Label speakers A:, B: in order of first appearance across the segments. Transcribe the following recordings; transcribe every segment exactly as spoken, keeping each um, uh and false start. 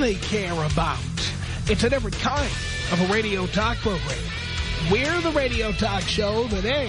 A: really care about. It's a different kind of a radio talk program. We're the radio talk show that is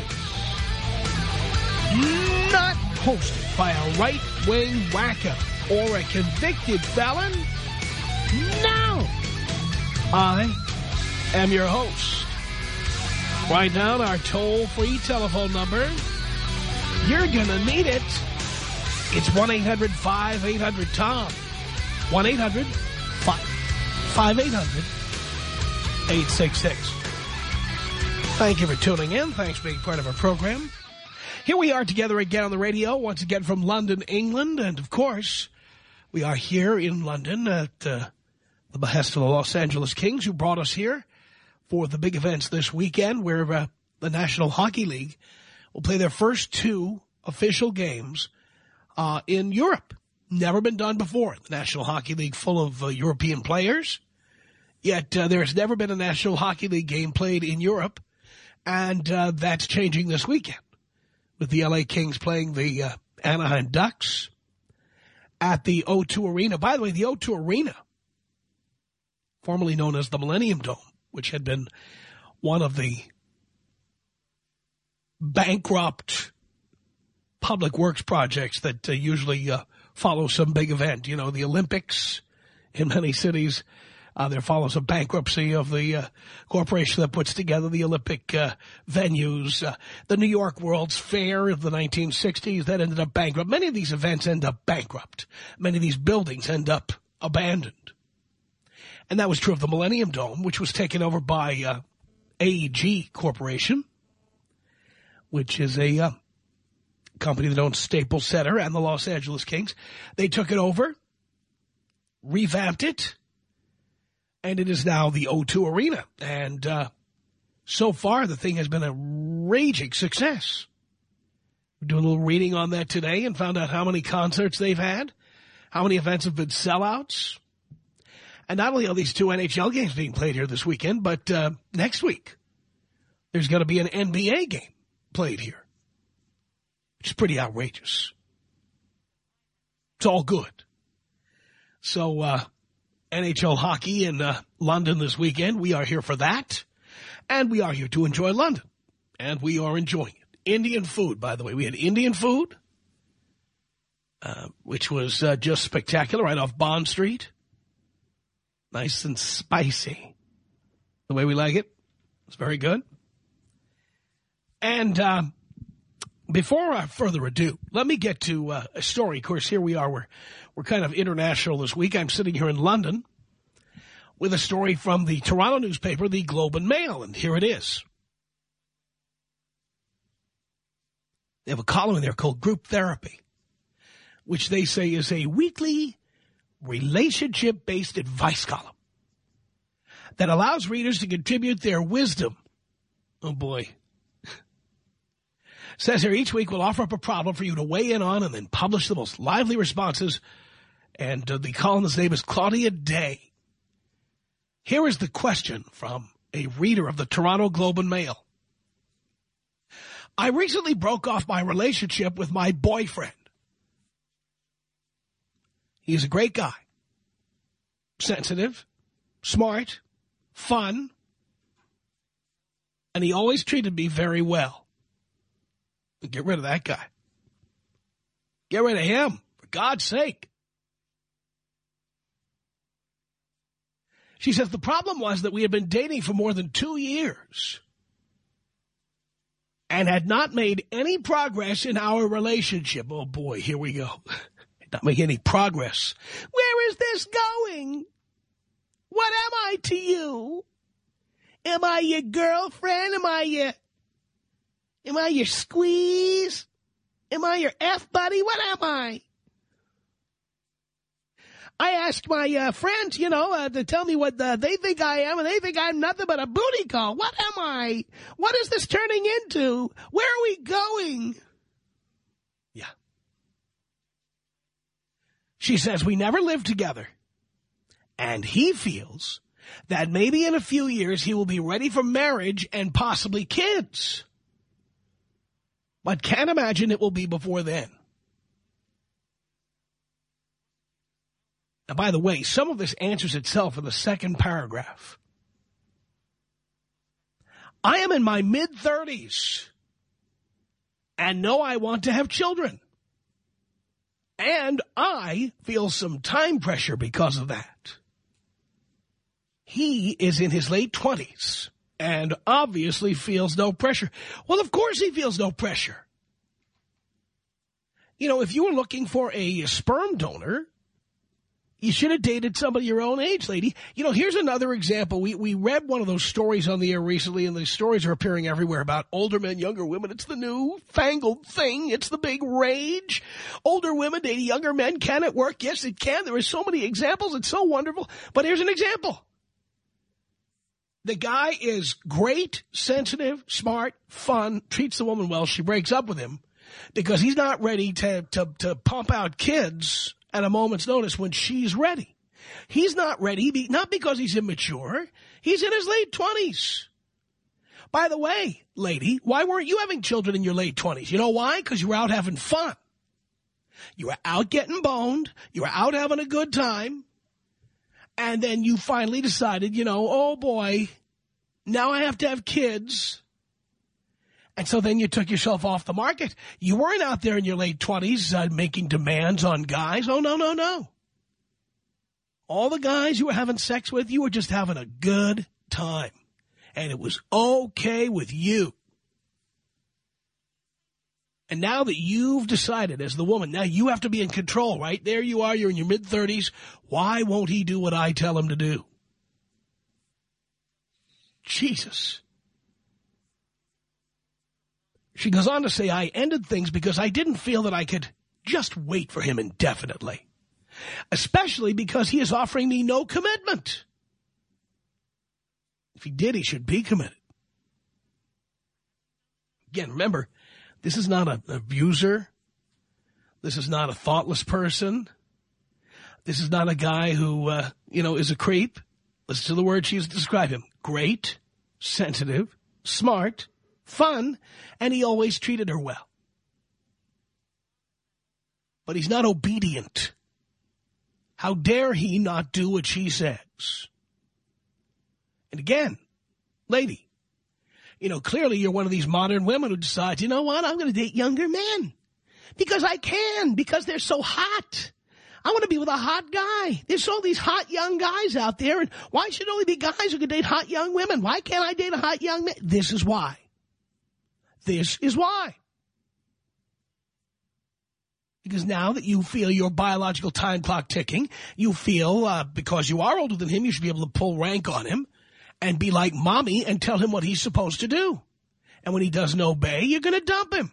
A: not hosted by a right-wing wacko or a convicted felon. No. I am your host. Write down our toll-free telephone number. You're going to need it. It's one eight hundred five eight hundred Tom. one eight hundred five eight hundred eight six six. Thank you for tuning in. Thanks for being part of our program. Here we are together again on the radio, once again from London, England. And, of course, we are here in London at uh, the behest of the Los Angeles Kings, who brought us here for the big events this weekend, where uh, the National Hockey League will play their first two official games uh, in Europe. Never been done before. The National Hockey League full of uh, European players. Yet uh, there's never been a National Hockey League game played in Europe. And uh, that's changing this weekend with the L A Kings playing the uh, Anaheim Ducks at the O two Arena. By the way, the O two Arena, formerly known as the Millennium Dome, which had been one of the bankrupt public works projects that uh, usually uh, follow some big event. You know, the Olympics in many cities, uh, there follows a bankruptcy of the uh, corporation that puts together the Olympic uh, venues. Uh, the New York World's Fair of the nineteen sixties, that ended up bankrupt. Many of these events end up bankrupt. Many of these buildings end up abandoned. And that was true of the Millennium Dome, which was taken over by uh, A E G Corporation, which is a uh, company that owns Staples Center and the Los Angeles Kings. They took it over, revamped it, and it is now the O two Arena. And uh, so far, the thing has been a raging success. We're doing a little reading on that today and found out how many concerts they've had, how many events have been sellouts. And not only are these two N H L games being played here this weekend, but uh, next week there's going to be an N B A game played here, which is pretty outrageous. It's all good. So uh, N H L hockey in uh, London this weekend. We are here for that. And we are here to enjoy London. And we are enjoying it. Indian food, by the way. We had Indian food, uh, which was uh, just spectacular, right off Bond Street. Nice and spicy. The way we like it. It's very good. And uh, before uh, further ado, let me get to uh, a story. Of course, here we are. We're, we're kind of international this week. I'm sitting here in London with a story from the Toronto newspaper, the Globe and Mail. And here it is. They have a column in there called Group Therapy, which they say is a weekly relationship-based advice column that allows readers to contribute their wisdom. Oh, boy. Says here, each week we'll offer up a problem for you to weigh in on and then publish the most lively responses. And uh, the columnist's name is Claudia Day. Here is the question from a reader of the Toronto Globe and Mail. I recently broke off my relationship with my boyfriend. He's a great guy, sensitive, smart, fun, and he always treated me very well. Get rid of that guy. Get rid of him, for God's sake. She says the problem was that we had been dating for more than two years and had not made any progress in our relationship. Oh, boy, here we go. Not make any progress. Where is this going? What am I to you? Am I your girlfriend? Am I your, am I your squeeze? Am I your F-buddy? What am I? I asked my uh, friends, you know, uh, to tell me what uh, they think I am, and they think I'm nothing but a booty call. What am I? What is this turning into? Where are we going? Yeah. She says we never lived together, and he feels that maybe in a few years he will be ready for marriage and possibly kids. But can't imagine it will be before then. Now, by the way, some of this answers itself in the second paragraph. I am in my mid-thirties and know I want to have children. And I feel some time pressure because of that. He is in his late twenties and obviously feels no pressure. Well, of course he feels no pressure. You know, if you were looking for a sperm donor, you should have dated somebody your own age, lady. You know, here's another example. We we read one of those stories on the air recently, and the stories are appearing everywhere about older men, younger women. It's the new fangled thing. It's the big rage. Older women dating younger men. Can it work? Yes, it can. There are so many examples. It's so wonderful. But here's an example. The guy is great, sensitive, smart, fun, treats the woman well. She breaks up with him because he's not ready to, to, to pump out kids at a moment's notice when she's ready. He's not ready, not because he's immature. He's in his late twenties. By the way, lady, why weren't you having children in your late twenties? You know why? Because you were out having fun. You were out getting boned. You were out having a good time. And then you finally decided, you know, oh, boy, now I have to have kids. And so then you took yourself off the market. You weren't out there in your late twenties uh, making demands on guys. Oh, no, no, no. All the guys you were having sex with, you were just having a good time. And it was okay with you. And now that you've decided as the woman, now you have to be in control, right? There you are, you're in your mid-thirties. Why won't he do what I tell him to do? Jesus. She goes on to say, I ended things because I didn't feel that I could just wait for him indefinitely. Especially because he is offering me no commitment. If he did, he should be committed. Again, remember, this is not an abuser. This is not a thoughtless person. This is not a guy who, uh, you know, is a creep. Listen to the word she's described him. Great, sensitive, smart, fun, and he always treated her well. But he's not obedient. How dare he not do what she says? And again, lady, you know, clearly you're one of these modern women who decides, you know what, I'm going to date younger men. Because I can, because they're so hot. I want to be with a hot guy. There's all these hot young guys out there, and why should it only be guys who can date hot young women? Why can't I date a hot young man? This is why. This is why. Because now that you feel your biological time clock ticking, you feel uh, because you are older than him, you should be able to pull rank on him and be like mommy and tell him what he's supposed to do. And when he doesn't obey, you're going to dump him.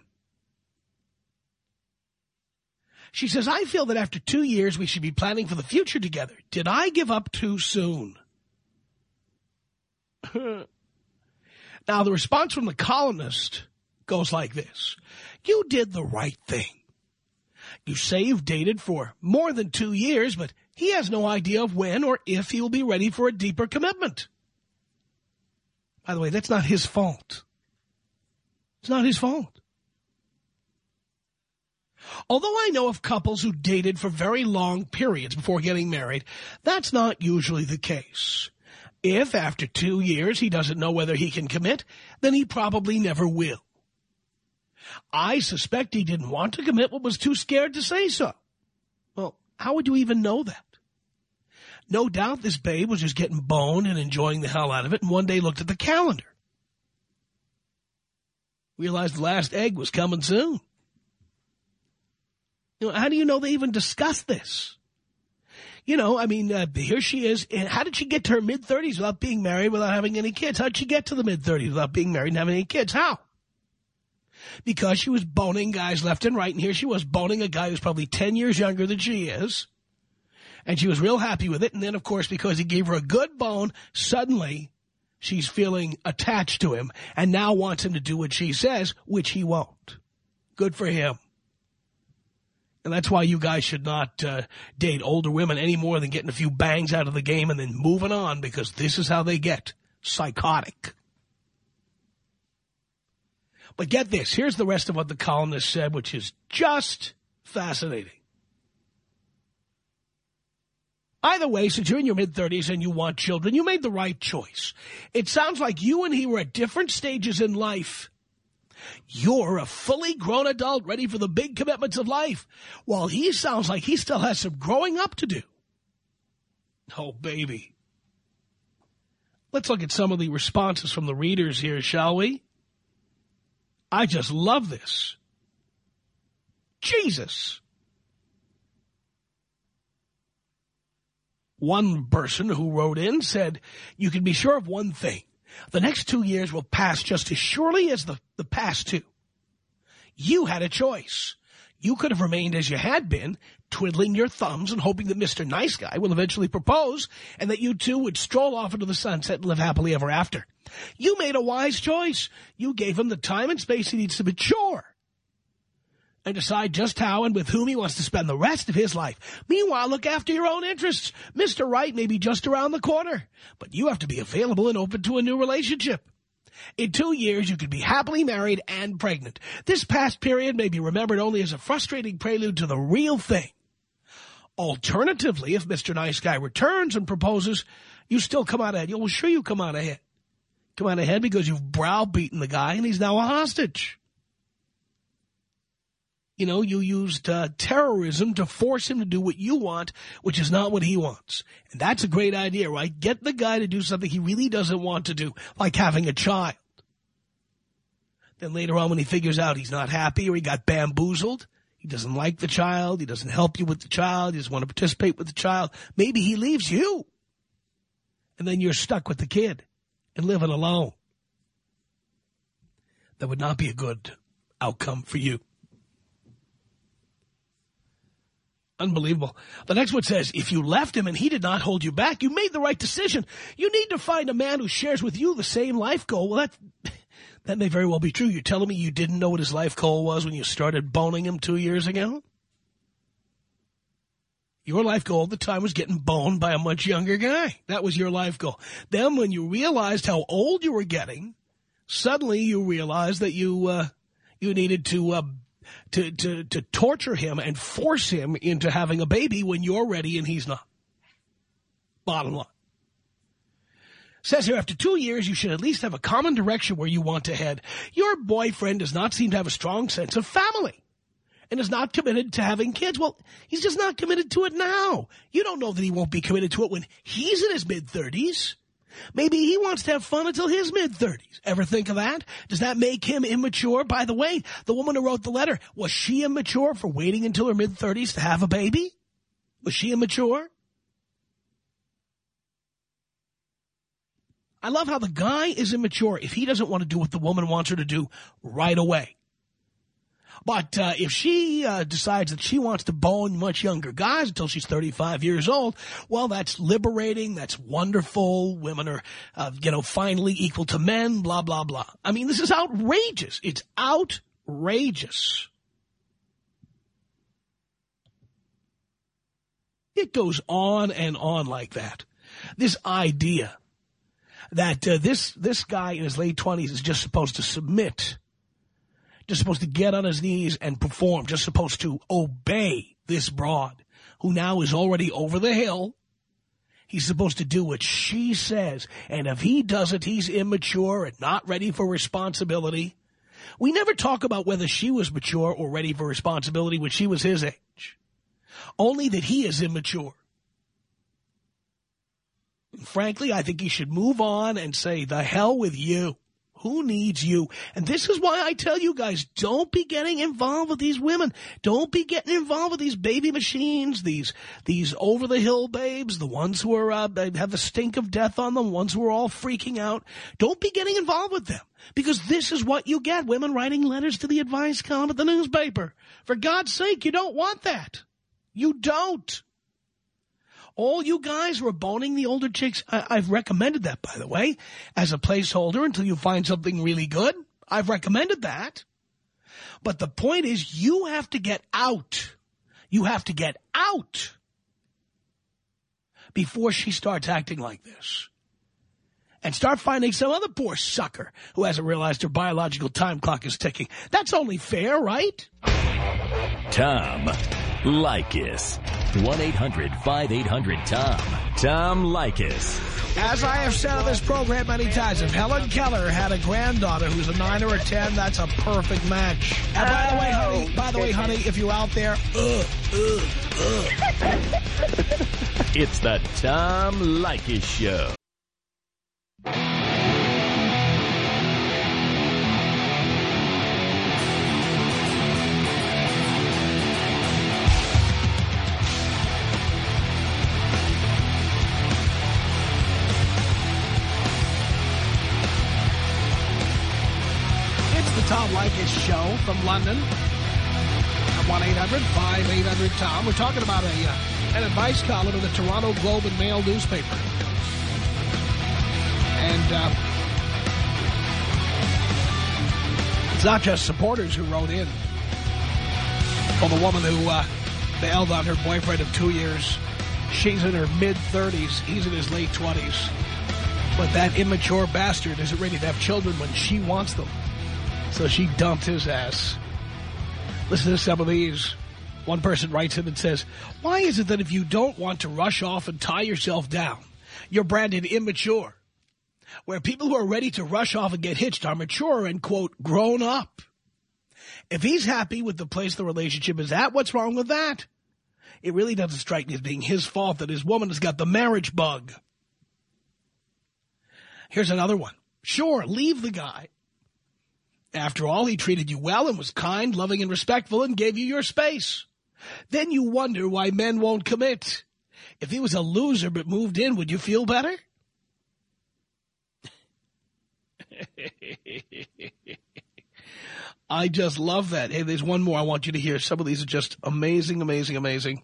A: She says, I feel that after two years, we should be planning for the future together. Did I give up too soon? Now, the response from the columnist goes like this. You did the right thing. You say you've dated for more than two years, but he has no idea of when or if he will be ready for a deeper commitment. By the way, that's not his fault. It's not his fault. Although I know of couples who dated for very long periods before getting married, that's not usually the case. If after two years he doesn't know whether he can commit, then he probably never will. I suspect he didn't want to commit but was too scared to say so. Well, how would you even know that? No doubt this babe was just getting boned and enjoying the hell out of it, and one day looked at the calendar. Realized the last egg was coming soon. You know, how do you know they even discussed this? You know, I mean, uh, here she is. And how did she get to her mid-thirties without being married, without having any kids? How did she get to the mid-thirties without being married and having any kids? How? Because she was boning guys left and right. And here she was boning a guy who's probably ten years younger than she is. And she was real happy with it. And then, of course, because he gave her a good bone, suddenly she's feeling attached to him and now wants him to do what she says, which he won't. Good for him. And that's why you guys should not uh, date older women any more than getting a few bangs out of the game and then moving on, because this is how they get psychotic. But get this. Here's the rest of what the columnist said, which is just fascinating. Either way, since you're in your mid-thirties and you want children, you made the right choice. It sounds like you and he were at different stages in life. You're a fully grown adult ready for the big commitments of life, while he sounds like he still has some growing up to do. Oh, baby. Let's look at some of the responses from the readers here, shall we? I just love this. Jesus. One person who wrote in said, you can be sure of one thing. The next two years will pass just as surely as the, the past two. You had a choice. You could have remained as you had been, twiddling your thumbs and hoping that Mister Nice Guy will eventually propose and that you two would stroll off into the sunset and live happily ever after. You made a wise choice. You gave him the time and space he needs to mature and decide just how and with whom he wants to spend the rest of his life. Meanwhile, look after your own interests. Mister Right may be just around the corner, but you have to be available and open to a new relationship. In two years, you could be happily married and pregnant. This past period may be remembered only as a frustrating prelude to the real thing. Alternatively, if Mister Nice Guy returns and proposes, you still come out ahead. Well, sure you come out ahead. Come out ahead because you've browbeaten the guy and he's now a hostage. You know, you used uh, terrorism to force him to do what you want, which is not what he wants. And that's a great idea, right? Get the guy to do something he really doesn't want to do, like having a child. Then later on when he figures out he's not happy or he got bamboozled, he doesn't like the child, he doesn't help you with the child, he doesn't want to participate with the child, maybe he leaves you. And then you're stuck with the kid and living alone. That would not be a good outcome for you. Unbelievable. The next one says, if you left him and he did not hold you back, you made the right decision. You need to find a man who shares with you the same life goal. Well, that, that may very well be true. You're telling me you didn't know what his life goal was when you started boning him two years ago? Your life goal at the time was getting boned by a much younger guy. That was your life goal. Then when you realized how old you were getting, suddenly you realized that you, uh, you needed to, uh, To, to, to torture him and force him into having a baby when you're ready and he's not. Bottom line. Says here, after two years, you should at least have a common direction where you want to head. Your boyfriend does not seem to have a strong sense of family and is not committed to having kids. Well, he's just not committed to it now. You don't know that he won't be committed to it when he's in his mid-thirties. Maybe he wants to have fun until his mid-thirties. Ever think of that? Does that make him immature? By the way, the woman who wrote the letter, was she immature for waiting until her mid-thirties to have a baby? Was she immature? I love how the guy is immature if he doesn't want to do what the woman wants her to do right away. But uh, if she uh, decides that she wants to bone much younger guys until she's thirty-five years old, well, that's liberating. That's wonderful. Women are, uh, you know, finally equal to men, blah, blah, blah. I mean, this is outrageous. It's outrageous. It goes on and on like that. This idea that uh, this, this guy in his late twenties is just supposed to submit, just supposed to get on his knees and perform, just supposed to obey this broad who now is already over the hill. He's supposed to do what she says. And if he doesn't, he's immature and not ready for responsibility. We never talk about whether she was mature or ready for responsibility when she was his age. Only that he is immature. And frankly, I think he should move on and say, the hell with you. Who needs you? And this is why I tell you guys, don't be getting involved with these women. Don't be getting involved with these baby machines, these these over-the-hill babes, the ones who are uh, have the stink of death on them, ones who are all freaking out. Don't be getting involved with them, because this is what you get, women writing letters to the advice column at the newspaper. For God's sake, you don't want that. You don't. All you guys who are boning the older chicks, I, I've recommended that, by the way, as a placeholder until you find something really good. I've recommended that. But the point is, you have to get out. You have to get out before she starts acting like this. And start finding some other poor sucker who hasn't realized her biological time clock is ticking. That's only fair, right?
B: Tom Leykis. one eight hundred five eight hundred Tom. Tom Leykis.
A: As I have said on this program many times, if Helen Keller had a granddaughter who's a nine or a ten, that's a perfect match. And by the way, honey, by the way, honey, if you're out there, uh, uh, uh.
B: It's the Tom Leykis Show.
A: Tom Leykis Show from London. one eight hundred five eight hundred Tom. We're talking about a uh, an advice column in the Toronto Globe and Mail newspaper. And uh, it's not just supporters who wrote in. Well, the woman who uh, bailed on her boyfriend of two years, she's in her mid-thirties, he's in his late twenties. But that immature bastard isn't ready to have children when she wants them. So she dumped his ass. Listen to some of these. One person writes in and says, why is it that if you don't want to rush off and tie yourself down, you're branded immature? Where people who are ready to rush off and get hitched are mature and, quote, grown up. If he's happy with the place the relationship is at, what's wrong with that? It really doesn't strike me as being his fault that his woman has got the marriage bug. Here's another one. Sure, leave the guy. After all, he treated you well and was kind, loving, and respectful and gave you your space. Then you wonder why men won't commit. If he was a loser but moved in, would you feel better? I just love that. Hey, there's one more I want you to hear. Some of these are just amazing, amazing, amazing.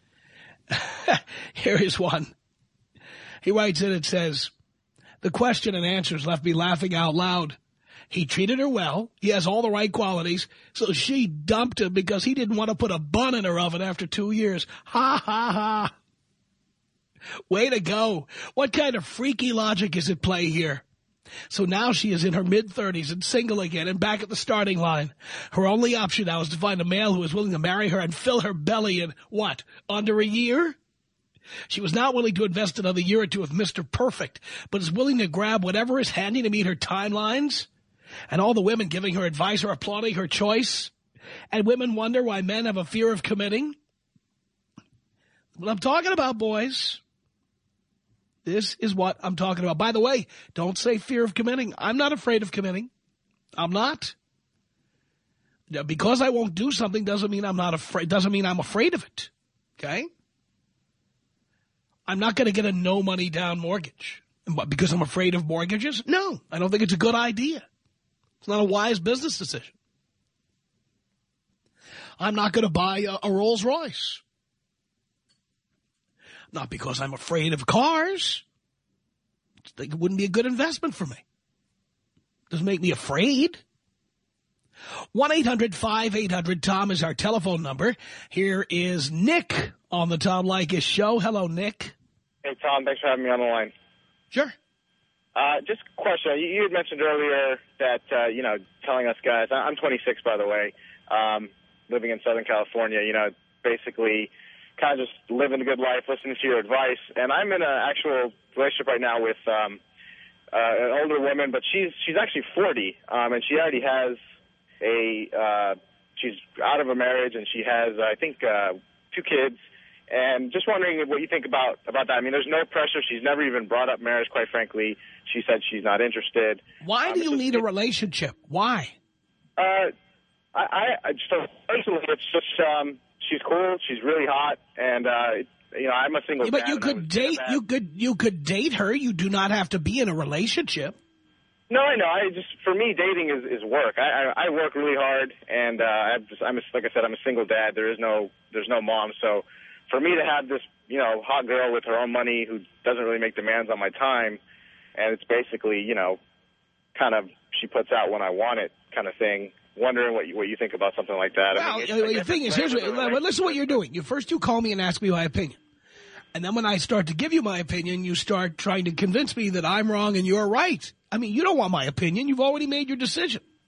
A: Here is one. He writes in, it says, the question and answers left me laughing out loud. He treated her well. He has all the right qualities. So she dumped him because he didn't want to put a bun in her oven after two years. Ha, ha, ha. Way to go. What kind of freaky logic is at play here? So now she is in her mid-thirties and single again and back at the starting line. Her only option now is to find a male who is willing to marry her and fill her belly in, what, under a year? She was not willing to invest another year or two with Mister Perfect, but is willing to grab whatever is handy to meet her timelines. And all the women giving her advice are applauding her choice. And women wonder why men have a fear of committing. What I'm talking about, boys. This is what I'm talking about. By the way, don't say fear of committing. I'm not afraid of committing. I'm not. Because I won't do something doesn't mean I'm not afraid. Doesn't mean I'm afraid of it. Okay? I'm not going to get a no money down mortgage. Because I'm afraid of mortgages? No, I don't think it's a good idea. It's not a wise business decision. I'm not going to buy a, a Rolls Royce. Not because I'm afraid of cars. I think it wouldn't be a good investment for me. Doesn't make me afraid. one eight hundred five eight hundred Tom is our telephone number. Here is Nick on the Tom Leykis Show. Hello, Nick.
C: Hey, Tom. Thanks for having me on the line.
A: Sure.
C: Uh, just a question. You, you had mentioned earlier that, uh, you know, telling us guys, I'm twenty-six, by the way, um, living in Southern California, you know, basically kind of just living a good life, listening to your advice. And I'm in an actual relationship right now with um, uh, an older woman, but she's she's actually forty, um, and she already has a, uh, she's out of a marriage, and she has, I think, uh, two kids. And just wondering what you think about, about that. I mean, there's no pressure. She's never even brought up marriage, quite frankly. She said she's not interested.
A: Why
C: um,
A: do you
C: just,
A: need a relationship? Why?
C: Uh, I, I just, personally, it's just, um, she's cool. She's really hot. And, uh, it, you know, I'm a single
A: yeah, but
C: dad,
A: you could date, you could, you could date her. You do not have to be in a relationship.
C: No, I know. I just, for me, dating is, is work. I, I, I work really hard. And, uh, I'm just, I'm a, like I said, I'm a single dad. There is no, there's no mom. So, for me to have this, you know, hot girl with her own money who doesn't really make demands on my time, and it's basically, you know, kind of she puts out when I want it kind of thing, wondering what you, what you think about something like that.
A: Well,
C: I mean,
A: the thing is, here's what, well, listen to what you're doing. You First you call me and ask me my opinion. And then when I start to give you my opinion, you start trying to convince me that I'm wrong and you're right. I mean, you don't want my opinion. You've already made your decision.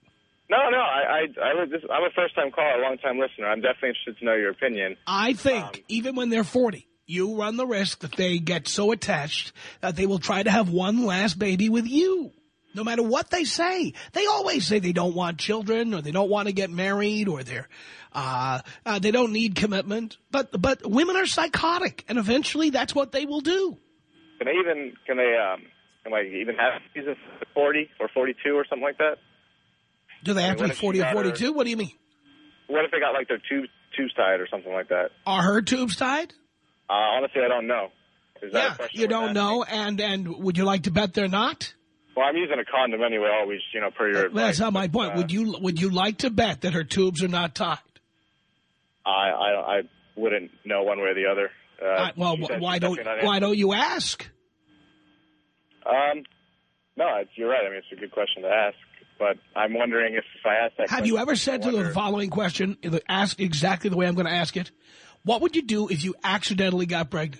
C: No, no, I, I, I was just, I'm a first-time caller, a long-time listener. I'm definitely interested to know your opinion.
A: I think
C: um,
A: even when they're forty, you run the risk that they get so attached that they will try to have one last baby with you. No matter what they say. They always say they don't want children or they don't want to get married or they're, uh, uh, they don't need commitment. But but women are psychotic, and eventually that's what they will do.
C: Can they even, can they, um, can like even have season forty or forty-two or something like that?
A: Do they
C: I
A: have
C: mean,
A: to be forty or forty-two? Her, what do you mean?
C: What if they got like their tubes, tubes tied or something like that?
A: Are her tubes tied?
C: Uh, honestly, I don't know. Is that
A: yeah,
C: a question
A: you don't know, and, and would you like to bet they're not?
C: Well, I'm using a condom anyway, always, you know, per your
A: uh,
C: advice.
A: That's not my point. Uh, would you would you like to bet that her tubes are not tied?
C: I I, I wouldn't know one way or the other. Uh,
A: uh, well, why don't why don't you ask?
C: Um, no, it's, you're right. I mean, it's a good question to ask, but I'm wondering if, if I ask that.
A: Have
C: question,
A: you ever said to the following question, ask exactly the way I'm going to ask it? What would you do if you accidentally got pregnant?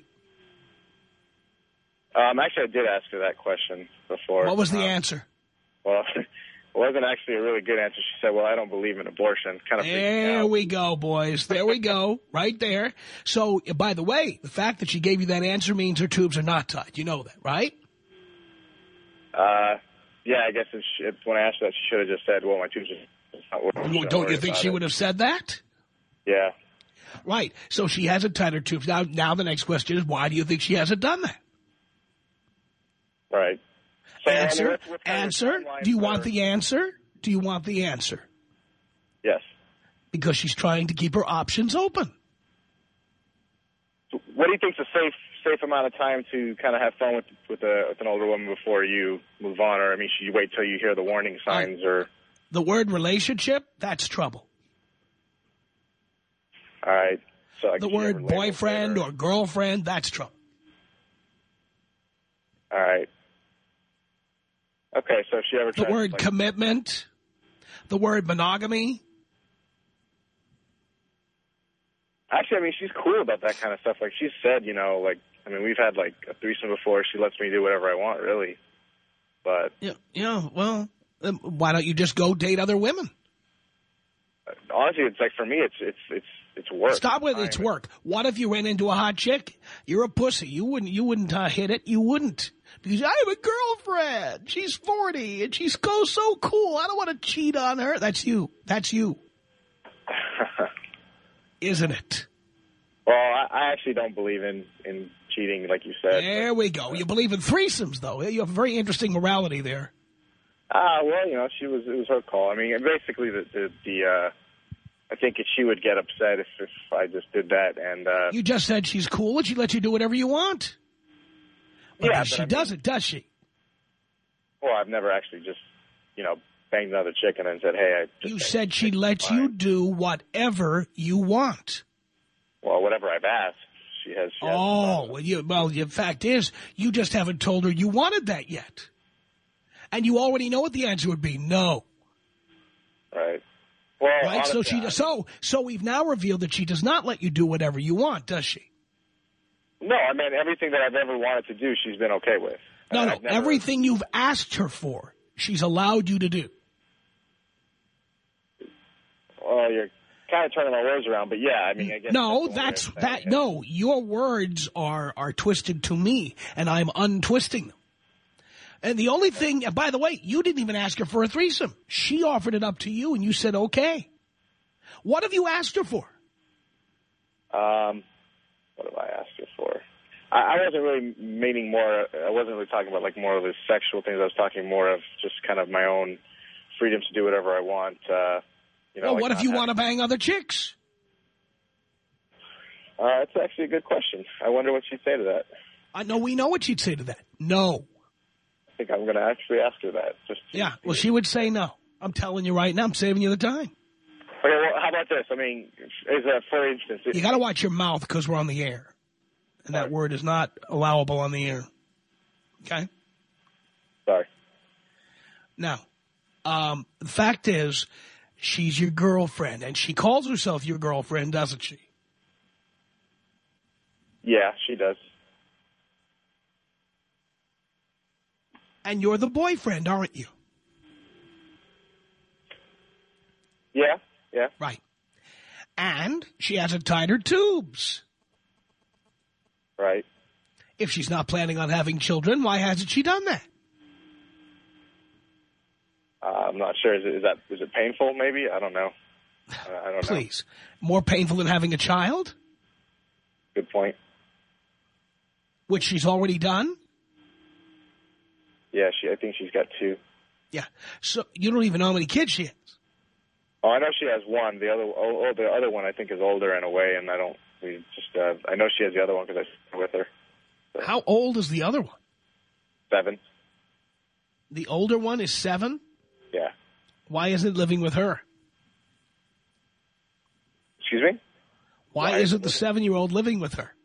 C: Um, actually, I did ask her that question before.
A: What was the
C: um,
A: answer?
C: Well, it wasn't actually a really good answer. She said, well, I don't believe in abortion. Kind of.
A: There we go, boys. There we go. Right there. So, by the way, the fact that she gave you that answer means her tubes are not tied. You know that, right?
C: Uh, yeah, I guess if she, if, when I asked her that, she should have just said, well, my tubes are not working.
A: Well, don't you think she it. would have said that?
C: Yeah.
A: Right. So she hasn't tied her tubes. Now, now the next question is, why do you think she hasn't done that?
C: Right. So,
A: answer,
C: I mean, what's, what's
A: answer. Do you for... want the answer? Do you want the answer?
C: Yes.
A: Because she's trying to keep her options open.
C: So what do you think is a safe safe amount of time to kind of have fun with with, a, with an older woman before you move on? Or, I mean, should you wait till you hear the warning signs? Uh, or
A: The word relationship, that's trouble.
C: All right. So I
A: the word boyfriend or girlfriend, that's trouble.
C: All right. Okay, so if she ever
A: The
C: tries
A: word
C: to, like,
A: commitment, the word monogamy.
C: Actually, I mean, she's cool about that kind of stuff. Like she said, you know, like, I mean, we've had, like, a threesome before. She lets me do whatever I want, really. But
A: yeah, yeah. Well, um, why don't you just go date other women?
C: Honestly, it's like, for me, it's it's it's it's work.
A: Stop with it's work. What if you ran into a hot chick? You're a pussy. You wouldn't you wouldn't uh, hit it. You wouldn't. Because I have a girlfriend. She's forty, and she's so, so cool. I don't want to cheat on her. That's you. That's you. Isn't it?
C: Well, I, I actually don't believe in, in cheating, like you said.
A: There
C: but,
A: we go. You believe in threesomes, though. You have a very interesting morality there.
C: Ah, uh, well, you know, she was it was her call. I mean, basically, the the, the uh, I think she would get upset if, if I just did that. And uh,
A: you just said she's cool, and she lets you do whatever you want. But
C: yeah,
A: she
C: but I mean,
A: doesn't, does she?
C: Well, I've never actually just, you know, banged another chick and then said, hey, I just...
A: You said she lets you do whatever you want.
C: Well, whatever I've asked, she has... She
A: oh, well, you, well, the fact is, you just haven't told her you wanted that yet. And you already know what the answer would be, no.
C: Right. Well,
A: right?
C: honestly,
A: so, she, so, so we've now revealed that she does not let you do whatever you want, does she?
C: No, I mean, everything that I've ever wanted to do, she's been okay with.
A: No,
C: and
A: no,
C: never...
A: everything you've asked her for, she's allowed you to do.
C: Well, you're kind of turning my words around, but yeah, I mean, I guess...
A: No,
C: that's...
A: that's that. No, your words are, are twisted to me, and I'm untwisting them. And the only thing, by the way, you didn't even ask her for a threesome. She offered it up to you, and you said, okay. What have you asked her for?
C: Um... What have I asked her for? I, I wasn't really meaning more, I wasn't really talking about like more of the sexual things. I was talking more of just kind of my own freedom to do whatever I want. Uh, you know,
A: well,
C: like
A: what if you
C: having...
A: want to bang other chicks?
C: Uh, it's actually a good question. I wonder what she'd say to that.
A: I know we know what she'd say to that. No.
C: I think I'm going to actually ask her that. Just
A: yeah, well, she would say no. I'm telling you right now, I'm saving you the time.
C: Okay, well, how about this? I mean, is a, for instance...
A: You got to watch your mouth because we're on the air. And that word is not allowable on the air. Okay?
C: Sorry.
A: Now, um, the fact is, she's your girlfriend. And she calls herself your girlfriend, doesn't she?
C: Yeah, she does.
A: And you're the boyfriend, aren't you?
C: Yeah, yeah.
A: Right. And she hasn't tied her tubes.
C: Right.
A: If she's not planning on having children, why hasn't she done that?
C: Uh, I'm not sure. Is it, is that is it painful? Maybe I don't know. Uh, I don't know.
A: Please, more painful than having a child,
C: Good point.
A: which she's already done.
C: Yeah, she. I think she's got two.
A: Yeah. So you don't even know how many kids she has.
C: Oh, I know she has one. The other, oh, oh, the other one I think is older in a way, and I don't. We just. Uh, I know she has the other one because I stayed with her. So.
A: How old is the other one?
C: Seven.
A: The older one is seven?
C: Yeah.
A: Why isn't it living with her?
C: Excuse me?
A: Why,
C: Why
A: isn't the seven-year-old living with her?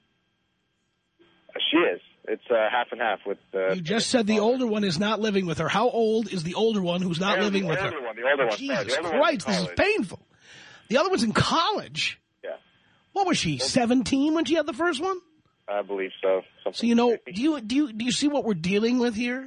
C: She is. It's uh, half and half with the...
A: You just said the older one is not living with her. How old is the older one who's not
C: the
A: living with her?
C: older one, the older one.
A: Jesus
C: Sorry, the older
A: Christ,
C: one's
A: this
C: in
A: is
C: college.
A: painful. The other one's in college.
C: Yeah,
A: What was she, seventeen when she had the first one?
C: I believe so. Something
A: So, you know,
C: like that.
A: do you, do you, do you see what we're dealing with here?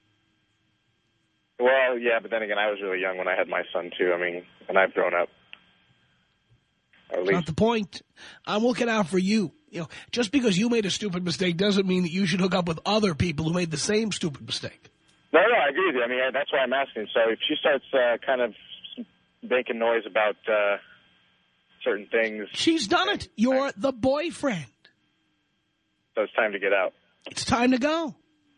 C: Well, yeah, but then again, I was really young when I had my son, too. I mean, and I've grown up. Or at
A: Not
C: least...
A: the point. I'm looking out for you. You know, just because you made a stupid mistake doesn't mean that you should hook up with other people who made the same stupid mistake.
C: No, no, I agree with you. I mean, that's why I'm asking. So if she starts uh, kind of making noise about uh, certain things...
A: She's done it. You're the boyfriend.
C: So it's time to get out.
A: It's time to go.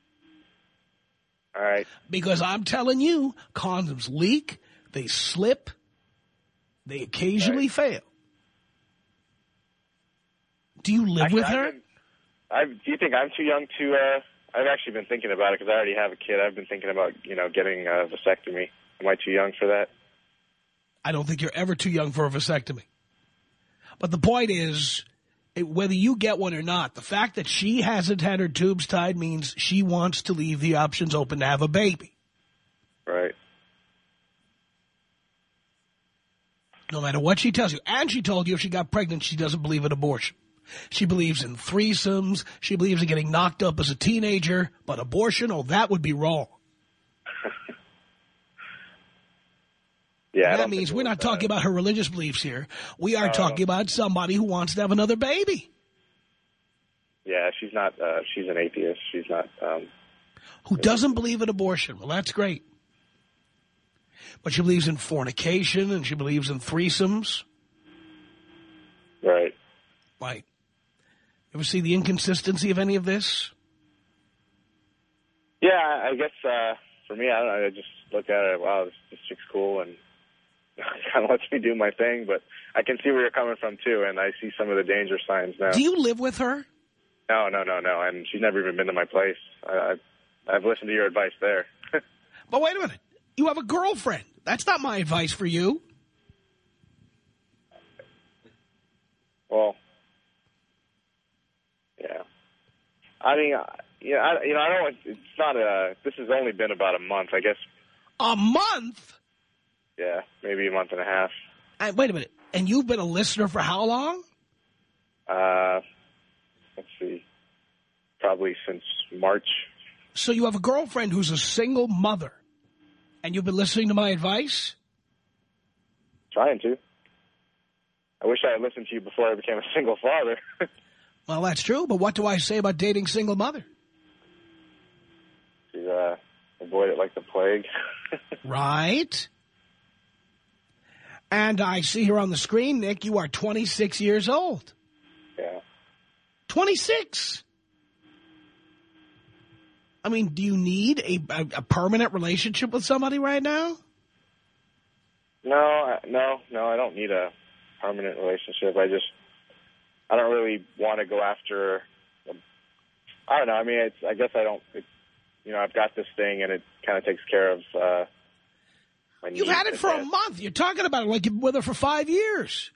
C: All right.
A: Because I'm telling you, condoms leak, they slip, they occasionally
C: Right.
A: fail. Do you live
C: Actually,
A: with her?
C: I've been, I've, do you think I'm too young to... Uh, I've actually been thinking about it because I already have a kid. I've been thinking about, you know, getting a vasectomy. Am I too young for that?
A: I don't think you're ever too young for a vasectomy. But the point is, it, whether you get one or not, the fact that she hasn't had her tubes tied means she wants to leave the options open to have a baby.
C: Right.
A: No matter what she tells you. And she told you if she got pregnant, she doesn't believe in abortion. She believes in threesomes. She believes in getting knocked up as a teenager. But abortion, oh, that would be wrong.
C: Yeah, I
A: That
C: don't
A: means
C: think
A: we're
C: it
A: not
C: was,
A: talking
C: uh,
A: about her religious beliefs here. We are
C: No,
A: talking
C: no.
A: about somebody who wants to have another baby.
C: Yeah, she's not... Uh, she's an atheist. She's not... Um,
A: Who doesn't believe in abortion. Well, that's great. But she believes in fornication and she believes in threesomes.
C: right.
A: Right. Ever see the inconsistency of any of this?
C: Yeah, I guess uh, for me, I don't know. I just look at it, wow, this, this chick's cool, and kind of lets me do my thing. But I can see where you're coming from, too, and I see some of the danger signs now.
A: Do you live with her?
C: No, no, no, no. And she's never even been to my place. I, I've, I've listened to your advice there.
A: But wait a minute. You have a girlfriend. That's not my advice for you.
C: Well, yeah. I mean, uh, yeah, I, you know, I don't. It's not a. This has only been about a month, I guess.
A: A month?
C: Yeah, maybe a month and a half.
A: And wait a minute. And you've been a listener for how long?
C: Uh, let's see, probably since March.
A: So you have a girlfriend who's a single mother. And you've been listening to my advice?
C: Trying to. I wish I had listened to you before I became a single father.
A: Well, that's true. But what do I say about dating single mother?
C: To uh, avoid it like the plague.
A: Right. And I see here on the screen, Nick, you are twenty-six years old.
C: Yeah.
A: twenty-six. I mean, do you need a, a, a permanent relationship with somebody right now?
C: No, I, no, no. I don't need a permanent relationship. I just, I don't really want to go after. A, I don't know. I mean, it's. I guess I don't. It, you know, I've got this thing, and it kind of takes care of uh, my needs.
A: You've had it for a
C: and-
A: month. You're talking about it like you've been with her for five years.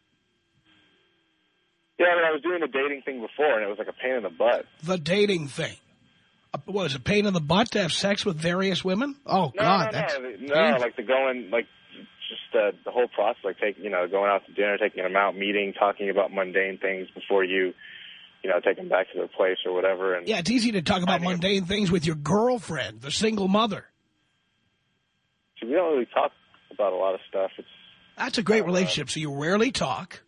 C: Yeah, I mean, I was doing the dating thing before, and it was like a pain in the butt.
A: The dating thing. Uh, What, is it a pain in the butt to have sex with various women? Oh,
C: No,
A: God.
C: no,
A: that's
C: no, no. Like the going, like just uh, the whole process, like taking, you know, going out to dinner, taking them out, meeting, talking about mundane things before you, you know, take them back to their place or whatever. And
A: Yeah, it's easy to talk about
C: I mean,
A: mundane things with your girlfriend, the single mother.
C: we don't really talk about a lot of stuff. It's
A: That's a great relationship, so you rarely talk.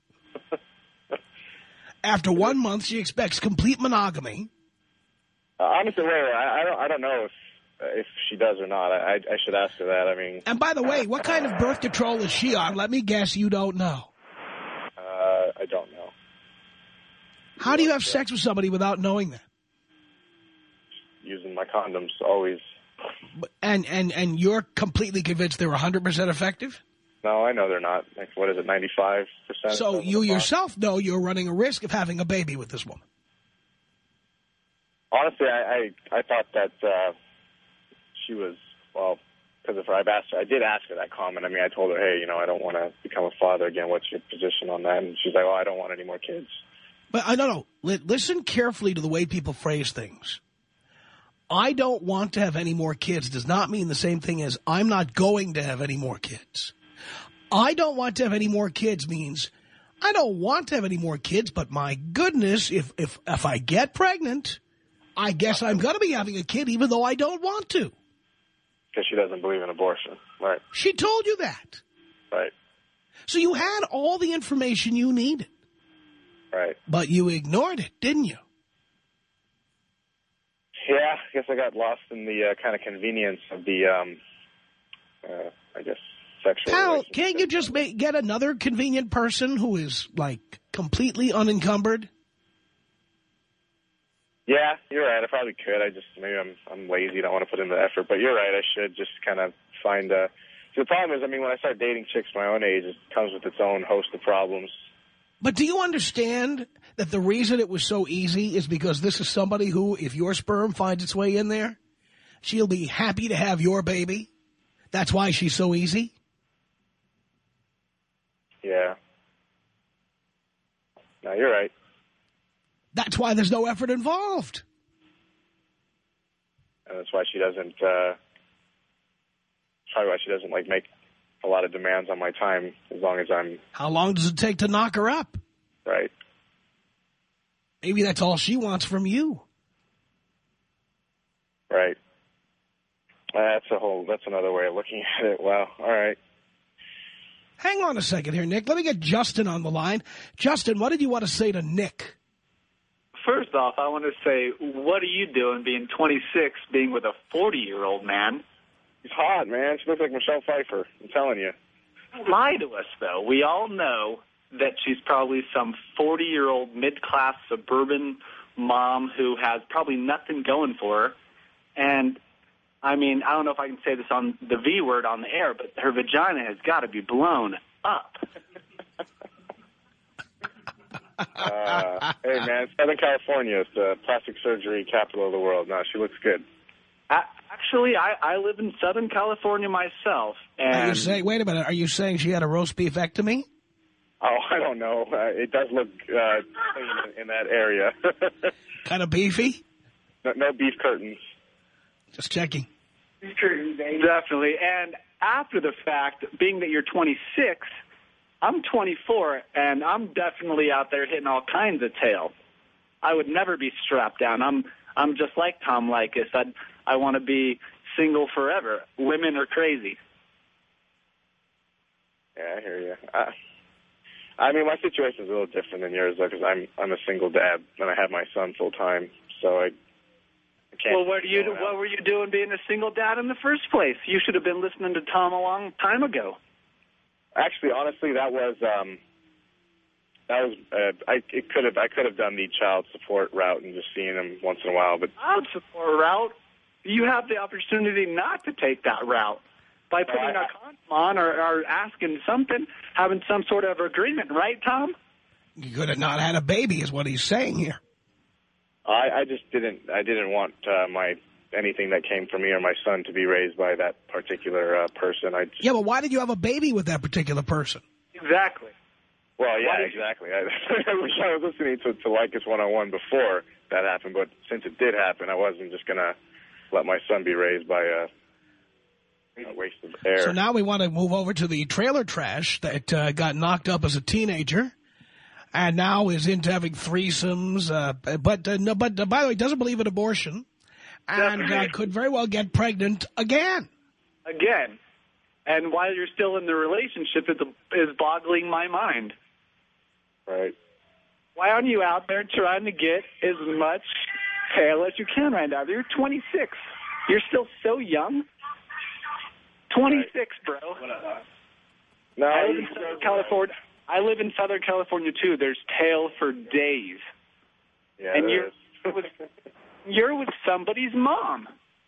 A: After one month, she expects complete monogamy.
C: Uh, honestly, I, I don't. I don't know if if she does or not. I, I should ask her that. I mean.
A: And by the way, what kind of birth control is she on? Let me guess, you don't know.
C: Uh, I don't know.
A: How do you have sex with somebody without knowing that?
C: Using my condoms always.
A: And and and you're completely convinced they're one hundred percent effective?
C: No, I know they're not. Like, what is it, ninety-five percent?
A: So you yourself know you're running a risk of having a baby with this woman.
C: Honestly, I I, I thought that uh, she was, well, because of her, I've asked her, I did ask her that comment. I mean, I told her, hey, you know, I don't want to become a father again. What's your position on that? And she's like, well, I don't want any more kids.
A: But I don't know. Listen carefully to the way people phrase things. I don't want to have any more kids does not mean the same thing as I'm not going to have any more kids. I don't want to have any more kids means I don't want to have any more kids, but my goodness, if if if I get pregnant, I guess I'm going to be having a kid even though I don't want to.
C: Because she doesn't believe in abortion. Right.
A: She told you that.
C: Right.
A: So you had all the information you needed.
C: Right.
A: But you ignored it, didn't you?
C: Yeah, I guess I got lost in the uh, kind of convenience of the, um, uh, I guess, sexual
A: Pal, can't you just make, get another convenient person who is, like, completely unencumbered?
C: Yeah, you're right. I probably could. I just, maybe I'm I'm lazy, don't want to put in the effort. But you're right. I should just kind of find a... See, the problem is, I mean, when I start dating chicks my own age, it comes with its own host of problems.
A: But do you understand that the reason it was so easy is because this is somebody who, if your sperm finds its way in there, she'll be happy to have your baby? That's why she's so easy?
C: Yeah. No, you're right.
A: That's why there's no effort involved.
C: And that's why she doesn't, uh, probably why she doesn't, like, make a lot of demands on my time as long as I'm...
A: How long does it take to knock her up?
C: Right.
A: Maybe that's all she wants from you.
C: Right. That's a whole, that's another way of looking at it. Wow. All right.
A: Hang on a second here, Nick. Let me get Justin on the line. Justin, what did you want to say to Nick?
D: First off, I want to say, what are you doing being twenty-six, being with a forty-year-old man?
C: She's hot, man. She looks like Michelle Pfeiffer. I'm telling you.
D: Don't lie to us, though. We all know that she's probably some forty-year-old mid-class suburban mom who has probably nothing going for her. And, I mean, I don't know if I can say this on the V word on the air, but her vagina has got to be blown up.
C: uh, hey, man, Southern California is the plastic surgery capital of the world. No, she looks good.
D: Actually, I, I live in Southern California myself. And
A: are you saying, wait a minute, are you saying she had a roast beefectomy?
C: Oh, I don't know. Uh, it does look uh, clean in, in that area.
A: Kind of beefy?
C: No, no beef curtains.
A: Just checking.
D: Beef curtains, definitely. And after the fact, being that you're twenty-six, I'm twenty-four, and I'm definitely out there hitting all kinds of tail. I would never be strapped down. I'm I'm just like Tom Leykis. I'd, I want to be single forever. Women are crazy.
C: Yeah, I hear you. Uh, I mean, my situation's a little different than yours, though, because I'm I'm a single dad, and I have my son full time, so I, I can't...
D: Well, what, do you, what were you doing being a single dad in the first place? You should have been listening to Tom a long time ago.
C: Actually, honestly, that was... Um, That was uh, I. It could have. I could have done the child support route and just seeing him once in a while. But
D: child support route, you have the opportunity not to take that route by putting
C: uh,
D: a condom on or, or asking something, having some sort of agreement, right, Tom?
A: You could have not had a baby, is what he's saying here.
C: I, I just didn't. I didn't want uh, my anything that came from me or my son to be raised by that particular uh, person. I just,
A: yeah, but why did you have a baby with that particular person?
D: Exactly.
C: Well, yeah, exactly. I, I wish I was listening to, to Leykis one oh one before that happened, but since it did happen, I wasn't just going to let my son be raised by a, a waste of air.
A: So now we want to move over to the trailer trash that uh, got knocked up as a teenager and now is into having threesomes, uh, but, uh, no, but uh, by the way, doesn't believe in abortion and uh, could very well get pregnant again.
D: Again. and while you're still in the relationship is, is boggling my mind.
C: Right.
D: Why aren't you out there trying to get as much tail as you can right now? You're twenty-six. You're still so young. twenty-six, bro.
C: No,
D: I live in Southern California. I live in Southern California too. There's tail for days.
C: Yeah,
D: and you're with, you're with somebody's mom.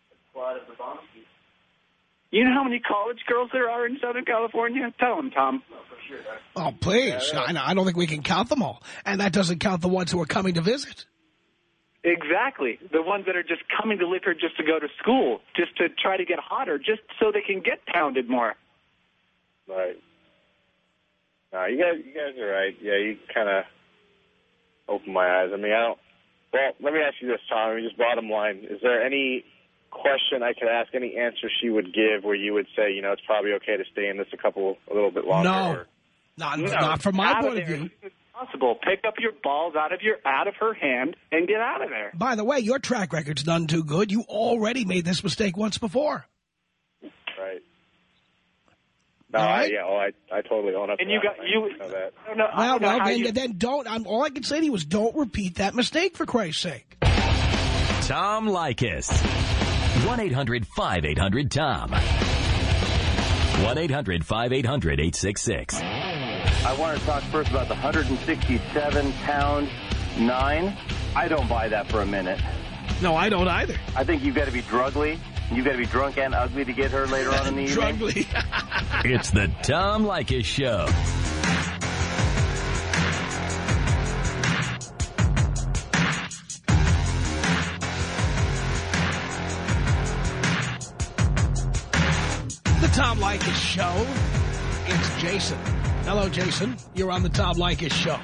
D: You know how many college girls there are in Southern California? Tell them, Tom.
A: Oh, please. I, I don't think we can count them all. And that doesn't count the ones who are coming to visit.
D: Exactly. The ones that are just coming to live here just to go to school, just to try to get hotter, just so they can get pounded more.
C: Right. No, you guys, you guys are right. Yeah, you kind of opened my eyes. I mean, I don't. Well, let me ask you this, Tom. I mean, just bottom line: is there any question I could ask, any answer she would give, where you would say, you know, it's probably okay to stay in this a couple, a little bit longer?
A: No,
C: or,
A: not,
D: no,
A: not from my
D: out
A: point
D: of
A: of
D: there
A: view.
D: as soon as possible. Pick up your balls out of your out of her hand and get out of there.
A: By the way, your track record's none too good. You already made this mistake once before.
C: Right. No,
A: All
C: I,
A: right.
C: yeah, well, I, I totally own up
D: And
C: to
D: you
C: that.
D: got
C: I
D: you.
C: know that.
D: I don't know, I
A: Well,
D: don't know
A: well,
D: how
A: then,
D: you,
A: then don't. I'm, all I can say to you is don't repeat that mistake, for Christ's sake.
B: Tom Leykis. one eight hundred five eight hundred Tom. one eight hundred five eight hundred eight six six.
E: I want to talk first about the one hundred sixty-seven pound nine. I don't buy that for a minute.
A: No, I don't either.
E: I think you've got to be drugly. You've got to be drunk and ugly to get her later on in the evening.
A: Drugly.
B: It's the Tom Leykis Show.
A: The Tom Leykis Show. It's Jason. Hello, Jason. You're on the Tom Leykis Show.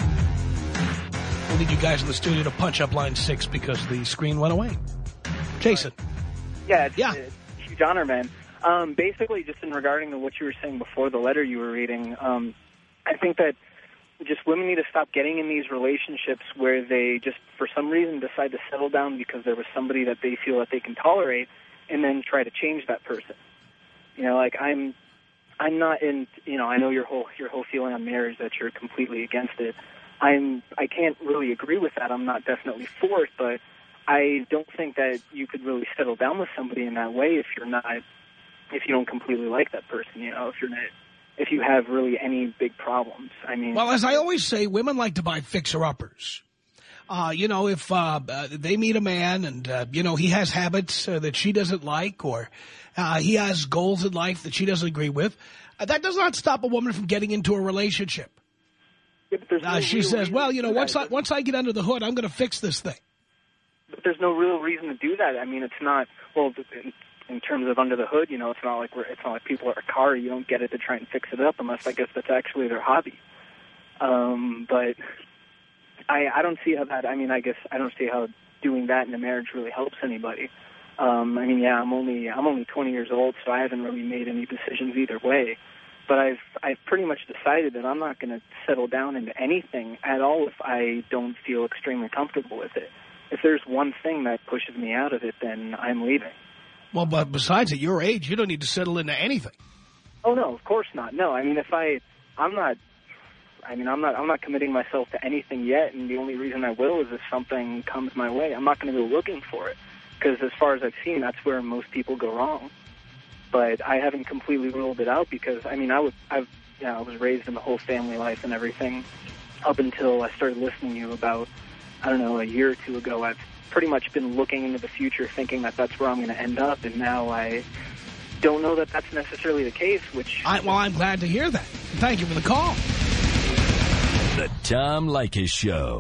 A: We'll need you guys in the studio to punch up line six because the screen went away. Jason.
F: Yeah, it's,
A: Yeah.
F: it's a huge honor, man. Um, basically, just in regarding to what you were saying before the letter you were reading, um, I think that just women need to stop getting in these relationships where they just, for some reason, decide to settle down because there was somebody that they feel that they can tolerate, and then try to change that person. You know, like I'm, I'm not in. You know, I know your whole your whole feeling on marriage that you're completely against it. I'm. I can't really agree with that. I'm not definitely for it, but I don't think that you could really settle down with somebody in that way if you're not, if you don't completely like that person. You know, if you're not, if you have really any big problems. I mean,
A: Well, as I always say, women like to buy fixer-uppers. Uh, you know, if uh, uh, they meet a man and, uh, you know, he has habits uh, that she doesn't like, or uh, he has goals in life that she doesn't agree with, uh, that does not stop a woman from getting into a relationship.
F: yeah, but there's no
A: Uh, she
F: real
A: says,
F: reason
A: well,
F: to
A: you know,
F: do
A: once I,
F: that.
A: once I get under the hood, I'm going to fix this thing.
F: But there's no real reason to do that. I mean, it's not, well, in, in terms of under the hood, you know, it's not like we're, it's not like people are a car. You don't get it to try and fix it up unless I guess that's actually their hobby. Um, but I, I don't see how that, I mean, I guess I don't see how doing that in a marriage really helps anybody. Um, I mean, yeah, I'm only, I'm only twenty years old, so I haven't really made any decisions either way. But I've, I've pretty much decided that I'm not going to settle down into anything at all if I don't feel extremely comfortable with it. If there's one thing that pushes me out of it, then I'm leaving.
A: Well, but besides, at your age, you don't need to settle into anything.
F: Oh no, of course not. No, I mean, if I, I'm not, I mean, I'm not, I'm not committing myself to anything yet, and the only reason I will is if something comes my way. I'm not going to go looking for it, because as far as I've seen, that's where most people go wrong. But I haven't completely ruled it out because, I mean, I was, I've, you know, I was raised in the whole family life and everything up until I started listening to you about, I don't know, a year or two ago. I've pretty much been looking into the future thinking that that's where I'm going to end up, and now I don't know that that's necessarily the case, which...
A: I, well, I'm glad to hear that. Thank you for the call.
B: The Tom Leykis Show.